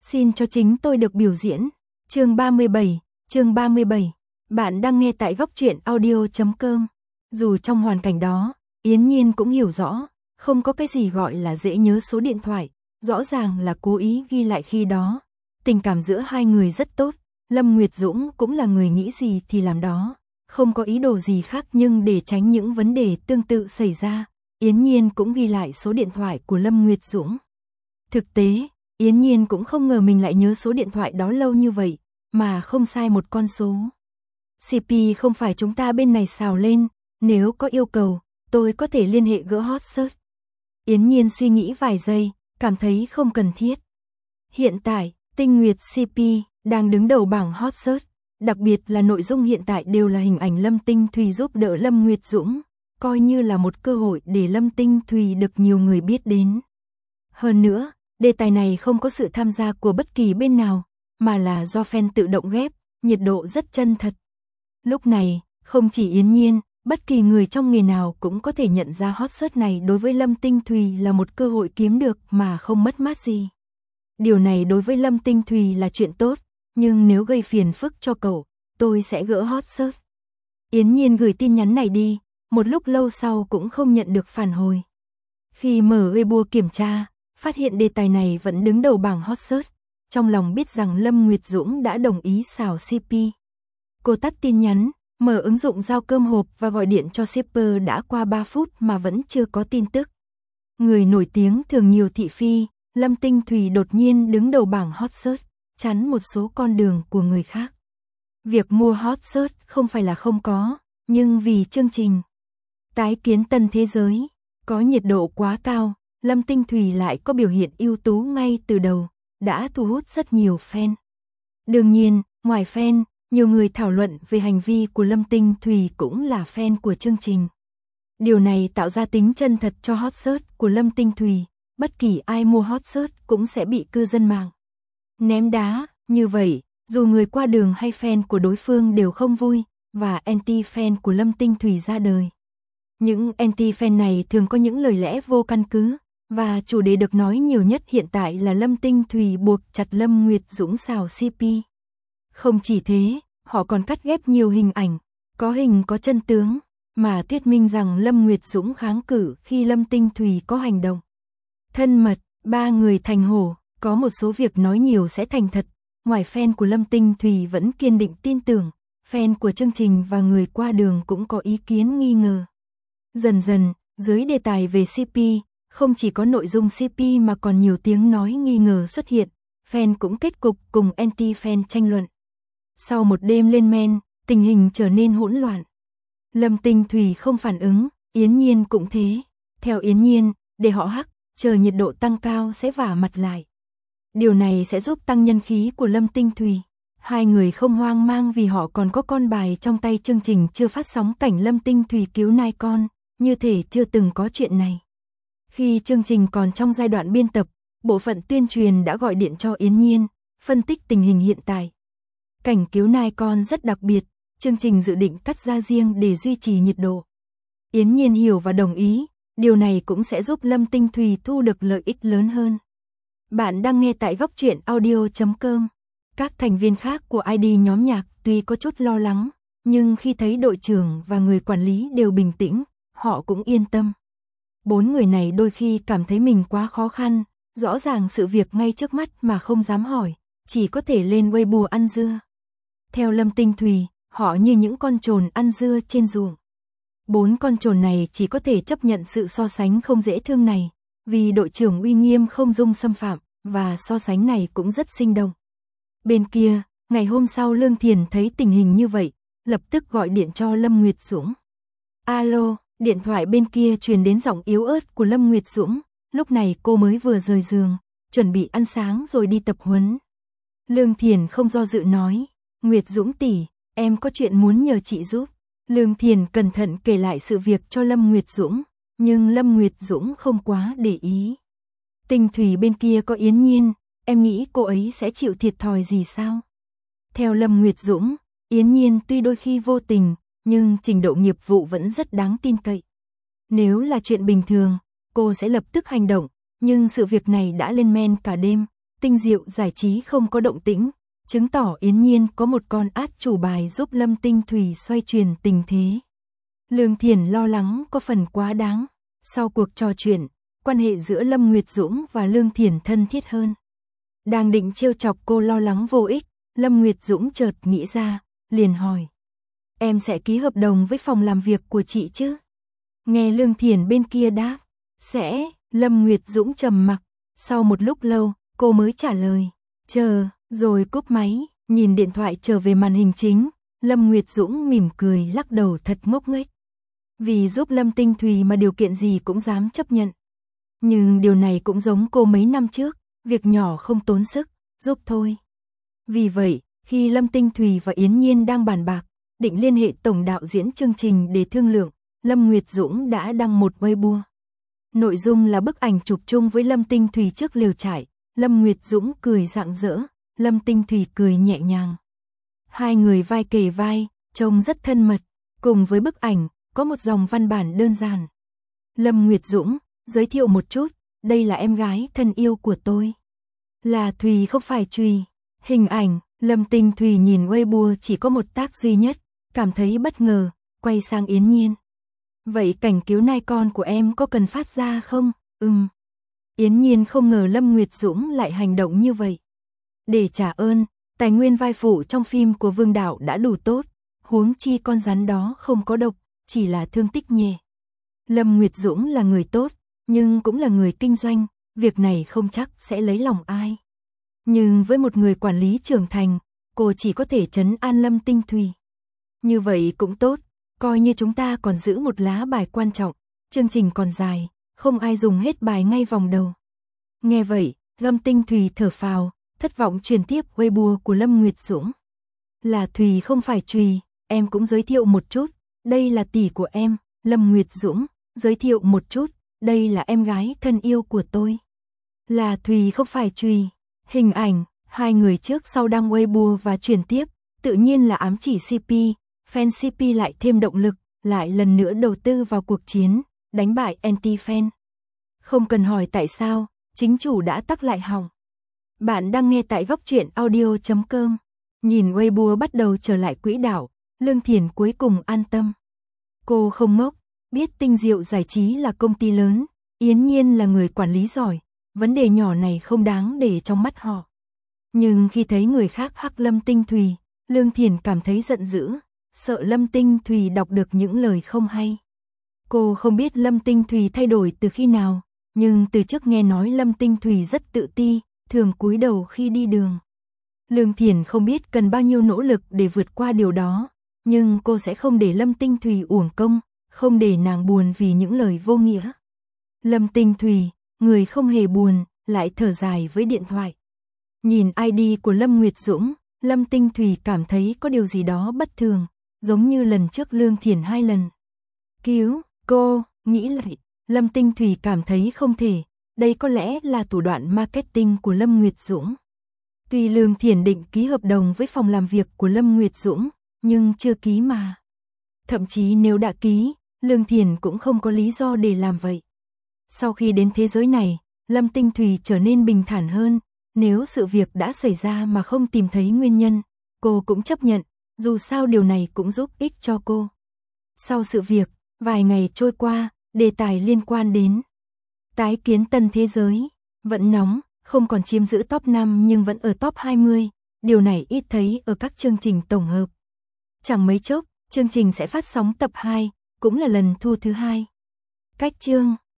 Xin cho chính tôi được biểu diễn. Chương 37. Bạn đang nghe tại góc truyện audio.com. Dù trong hoàn cảnh đó, Yến Nhiên cũng hiểu rõ, không có cái gì gọi là dễ nhớ số điện thoại, rõ ràng là cố ý ghi lại khi đó. Tình cảm giữa hai người rất tốt, Lâm Nguyệt Dũng cũng là người nghĩ gì thì làm đó, không có ý đồ gì khác, nhưng để tránh những vấn đề tương tự xảy ra, Yến Nhiên cũng ghi lại số điện thoại của Lâm Nguyệt Dũng. Thực tế, Yến Nhiên cũng không ngờ mình lại nhớ số điện thoại đó lâu như vậy, mà không sai một con số. CP không phải chúng ta bên này xào lên, nếu có yêu cầu, tôi có thể liên hệ gỡ hot search. Yến Nhiên suy nghĩ vài giây, cảm thấy không cần thiết. Hiện tại, Tinh Nguyệt CP đang đứng đầu bảng hot search, đặc biệt là nội dung hiện tại đều là hình ảnh Lâm Tinh Thùy giúp đỡ Lâm Nguyệt Dũng, coi như là một cơ hội để Lâm Tinh Thùy được nhiều người biết đến. Hơn nữa, đề tài này không có sự tham gia của bất kỳ bên nào, mà là do fan tự động ghép, nhiệt độ rất chân thật. Lúc này, không chỉ Yến Nhiên, bất kỳ người trong nghề nào cũng có thể nhận ra hot search này đối với Lâm Tinh Thùy là một cơ hội kiếm được mà không mất mát gì. Điều này đối với Lâm Tinh Thùy là chuyện tốt, nhưng nếu gây phiền phức cho cậu, tôi sẽ gỡ hot search. Yến Nhiên gửi tin nhắn này đi, một lúc lâu sau cũng không nhận được phản hồi. Khi mở Weibo kiểm tra, phát hiện đề tài này vẫn đứng đầu bảng hot search, trong lòng biết rằng Lâm Nguyệt Dũng đã đồng ý xào CP. Cô tắt tin nhắn, mở ứng dụng giao cơm hộp và gọi điện cho shipper. Đã qua 3 phút mà vẫn chưa có tin tức. Người nổi tiếng thường nhiều thị phi, Lâm Tinh Thùy đột nhiên đứng đầu bảng hot search, chắn một số con đường của người khác. Việc mua hot search không phải là không có, nhưng vì chương trình Tái kiến tân thế giới có nhiệt độ quá cao, Lâm Tinh Thùy lại có biểu hiện ưu tú ngay từ đầu, đã thu hút rất nhiều fan. Đương nhiên, ngoài fan, nhiều người thảo luận về hành vi của Lâm Tinh Thùy cũng là fan của chương trình. Điều này tạo ra tính chân thật cho hot search của Lâm Tinh Thùy, bất kỳ ai mua hot search cũng sẽ bị cư dân mạng ném đá, như vậy, dù người qua đường hay fan của đối phương đều không vui, và anti-fan của Lâm Tinh Thùy ra đời. Những anti-fan này thường có những lời lẽ vô căn cứ, và chủ đề được nói nhiều nhất hiện tại là Lâm Tinh Thùy buộc chặt Lâm Nguyệt Dũng xào CP. Không chỉ thế, họ còn cắt ghép nhiều hình ảnh, có hình có chân tướng, mà thuyết minh rằng Lâm Nguyệt Dũng kháng cự khi Lâm Tinh Thùy có hành động thân mật, ba người thành hổ, có một số việc nói nhiều sẽ thành thật. Ngoài fan của Lâm Tinh Thùy vẫn kiên định tin tưởng, fan của chương trình và người qua đường cũng có ý kiến nghi ngờ. Dần dần, dưới đề tài về CP, không chỉ có nội dung CP mà còn nhiều tiếng nói nghi ngờ xuất hiện, fan cũng kết cục cùng anti-fan tranh luận. Sau một đêm lên men, tình hình trở nên hỗn loạn. Lâm Tinh Thùy không phản ứng, Yến Nhiên cũng thế. Theo Yến Nhiên, để họ hắc, chờ nhiệt độ tăng cao sẽ vả mặt lại. Điều này sẽ giúp tăng nhân khí của Lâm Tinh Thùy. Hai người không hoang mang vì họ còn có con bài trong tay. Chương trình chưa phát sóng cảnh Lâm Tinh Thùy cứu nai con, như thể chưa từng có chuyện này. Khi chương trình còn trong giai đoạn biên tập, bộ phận tuyên truyền đã gọi điện cho Yến Nhiên, phân tích tình hình hiện tại. Cảnh cứu nai con rất đặc biệt, chương trình dự định cắt ra riêng để duy trì nhiệt độ. Yến Nhiên hiểu và đồng ý, điều này cũng sẽ giúp Lâm Tinh Thùy thu được lợi ích lớn hơn. Bạn đang nghe tại góc truyện audio.com. Các thành viên khác của ID nhóm nhạc tuy có chút lo lắng, nhưng khi thấy đội trưởng và người quản lý đều bình tĩnh, họ cũng yên tâm. 4 người này đôi khi cảm thấy mình quá khó khăn, rõ ràng sự việc ngay trước mắt mà không dám hỏi, chỉ có thể lên Weibo ăn dưa. Theo Lâm Tinh Thùy, họ như những con trồn ăn dưa trên ruộng. 4 con trồn này chỉ có thể chấp nhận sự so sánh không dễ thương này, vì đội trưởng uy nghiêm không dung xâm phạm, và so sánh này cũng rất sinh động. Bên kia, ngày hôm sau Lương Thiền thấy tình hình như vậy, lập tức gọi điện cho Lâm Nguyệt Dũng. Alo, điện thoại bên kia truyền đến giọng yếu ớt của Lâm Nguyệt Dũng, lúc này cô mới vừa rời giường, chuẩn bị ăn sáng rồi đi tập huấn. Lương Thiền không do dự nói, Nguyệt Dũng tỷ, em có chuyện muốn nhờ chị giúp. Lương Thiền cẩn thận kể lại sự việc cho Lâm Nguyệt Dũng, nhưng Lâm Nguyệt Dũng không quá để ý. Tinh Thùy bên kia có Yến Nhiên, em nghĩ cô ấy sẽ chịu thiệt thòi gì sao? Theo Lâm Nguyệt Dũng, Yến Nhiên tuy đôi khi vô tình, nhưng trình độ nghiệp vụ vẫn rất đáng tin cậy. Nếu là chuyện bình thường, cô sẽ lập tức hành động, nhưng sự việc này đã lên men cả đêm, Tinh Diệu Giải trí không có động tĩnh, chứng tỏ Yến Nhiên có một con át chủ bài giúp Lâm Tinh Thủy xoay chuyển tình thế. Lương Thiển lo lắng có phần quá đáng. Sau cuộc trò chuyện, quan hệ giữa Lâm Nguyệt Dũng và Lương Thiển thân thiết hơn. Đang định trêu chọc cô lo lắng vô ích, Lâm Nguyệt Dũng chợt nghĩ ra, liền hỏi. Em sẽ ký hợp đồng với phòng làm việc của chị chứ? Nghe Lương Thiển bên kia đáp. Sẽ, Lâm Nguyệt Dũng trầm mặc. Sau một lúc lâu, cô mới trả lời. Chờ, rồi cúp máy, nhìn điện thoại trở về màn hình chính. Lâm Nguyệt Dũng mỉm cười lắc đầu thật ngốc nghếch. Vì giúp Lâm Tinh Thủy mà điều kiện gì cũng dám chấp nhận. Nhưng điều này cũng giống cô mấy năm trước, việc nhỏ không tốn sức, giúp thôi. Vì vậy, khi Lâm Tinh Thủy và Yến Nhiên đang bàn bạc, định liên hệ tổng đạo diễn chương trình để thương lượng, Lâm Nguyệt Dũng đã đăng một Weibo. Nội dung là bức ảnh chụp chung với Lâm Tinh Thủy trước lều trại. Lâm Nguyệt Dũng cười rạng rỡ, Lâm Tinh Thủy cười nhẹ nhàng. Hai người vai kề vai, trông rất thân mật. Cùng với bức ảnh, có một dòng văn bản đơn giản. Lâm Nguyệt Dũng, giới thiệu một chút, đây là em gái thân yêu của tôi. Là Thùy không phải Trùy. Hình ảnh, Lâm Tinh Thùy nhìn Weibo chỉ có một tag duy nhất, cảm thấy bất ngờ, quay sang Yến Nhiên. Vậy cảnh cứu nai con của em có cần phát ra không? Yến Nhiên không ngờ Lâm Nguyệt Dũng lại hành động như vậy. Để trả ơn, tài nguyên vai phụ trong phim của Vương Đạo đã đủ tốt, huống chi con rắn đó không có độc, chỉ là thương tích nhẹ. Lâm Nguyệt Dũng là người tốt, nhưng cũng là người kinh doanh, việc này không chắc sẽ lấy lòng ai. Nhưng với một người quản lý trưởng thành, cô chỉ có thể trấn an Lâm Tinh Thùy. Như vậy cũng tốt, coi như chúng ta còn giữ một lá bài quan trọng, chương trình còn dài, không ai dùng hết bài ngay vòng đầu. Nghe vậy, Lâm Tinh Thùy thở phào, thất vọng truyền tiếp Weibo của Lâm Nguyệt Dũng. Là Thùy không phải Trùy, em cũng giới thiệu một chút, đây là tỷ của em, Lâm Nguyệt Dũng, giới thiệu một chút, đây là em gái thân yêu của tôi. Là Thùy không phải Trùy. Hình ảnh, hai người trước sau đăng Weibo và truyền tiếp, tự nhiên là ám chỉ CP, fan CP lại thêm động lực, lại lần nữa đầu tư vào cuộc chiến, đánh bại anti-fan. Không cần hỏi tại sao, chính chủ đã tắc lại hỏng. Bạn đang nghe tại góc truyện audio.com. Nhìn Weibo bắt đầu trở lại quỹ đạo, Lương Thiển cuối cùng an tâm. Cô không ngốc, biết Tinh Diệu Giải trí là công ty lớn, Yến Nhiên là người quản lý giỏi, vấn đề nhỏ này không đáng để trong mắt họ. Nhưng khi thấy người khác hắc Lâm Tinh Thùy, Lương Thiển cảm thấy giận dữ, sợ Lâm Tinh Thùy đọc được những lời không hay. Cô không biết Lâm Tinh Thùy thay đổi từ khi nào, nhưng từ trước nghe nói Lâm Tinh Thùy rất tự ti, thường cúi đầu khi đi đường. Lương Thiển không biết cần bao nhiêu nỗ lực để vượt qua điều đó, nhưng cô sẽ không để Lâm Tinh Thùy uổng công, không để nàng buồn vì những lời vô nghĩa. Lâm Tinh Thùy, người không hề buồn, lại thở dài với điện thoại. Nhìn ID của Lâm Nguyệt Dũng, Lâm Tinh Thùy cảm thấy có điều gì đó bất thường, giống như lần trước Lương Thiển 2 lần. Cứu, cô, nghĩ lại, Lâm Tinh Thùy cảm thấy không thể, đây có lẽ là thủ đoạn marketing của Lâm Nguyệt Dũng. Tuy Lương Thiển định ký hợp đồng với phòng làm việc của Lâm Nguyệt Dũng, nhưng chưa ký mà. Thậm chí nếu đã ký, Lương Thiển cũng không có lý do để làm vậy. Sau khi đến thế giới này, Lâm Tinh Thùy trở nên bình thản hơn, nếu sự việc đã xảy ra mà không tìm thấy nguyên nhân, cô cũng chấp nhận, dù sao điều này cũng giúp ích cho cô. Sau sự việc, vài ngày trôi qua, đề tài liên quan đến tái kiến tân thế giới, vẫn nóng, không còn chiếm giữ top 5 nhưng vẫn ở top 20, điều này ít thấy ở các chương trình tổng hợp. Chẳng mấy chốc, chương trình sẽ phát sóng tập 2, cũng là lần thu thứ 2. Cách chương